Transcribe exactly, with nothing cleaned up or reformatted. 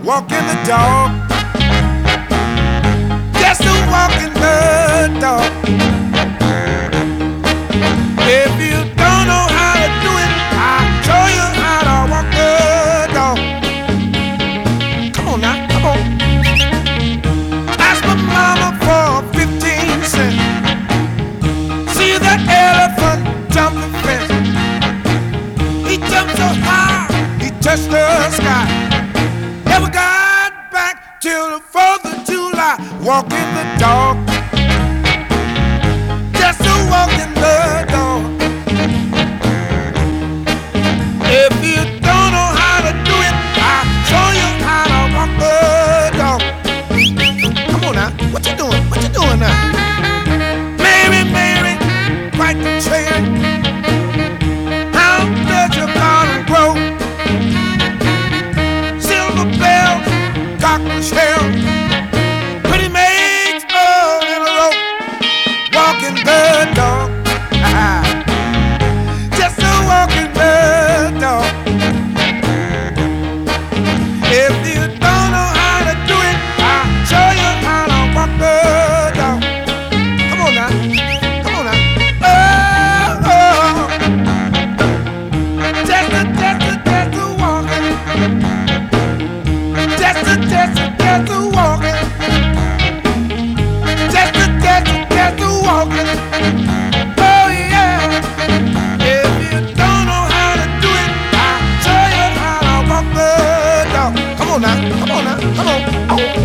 walking the dog, just a walking the dog. If you don't know how to do it, I'll show you how to walk the dog. Come on now, come on. Ask my mama for fifteen cents. See that elephant jump the fence. He jumped so high, he touched the sky. Never got back till the fourth of July. Walking the dog, just a walking the dog. If you don't know how to do it, I'll show you how to walk the dog. Come on now, what you doing? What you doing now? Mary, Mary, fight the train. How does your garden grow? Silver bells, cockle shell, pretty maids all in a row, walking the dog. Just a walking the dog. If you don't know how to do it, I'll show you how to walk the dog. Come on now, come on now. Oh, oh. Just a, just a, just a walking. Just a, just a, just a walking. Just a, just a, just a walking. Oh yeah. If you don't know how to do it, I'll show you how to walk the dog. Come on now, come on now, come on. Oh.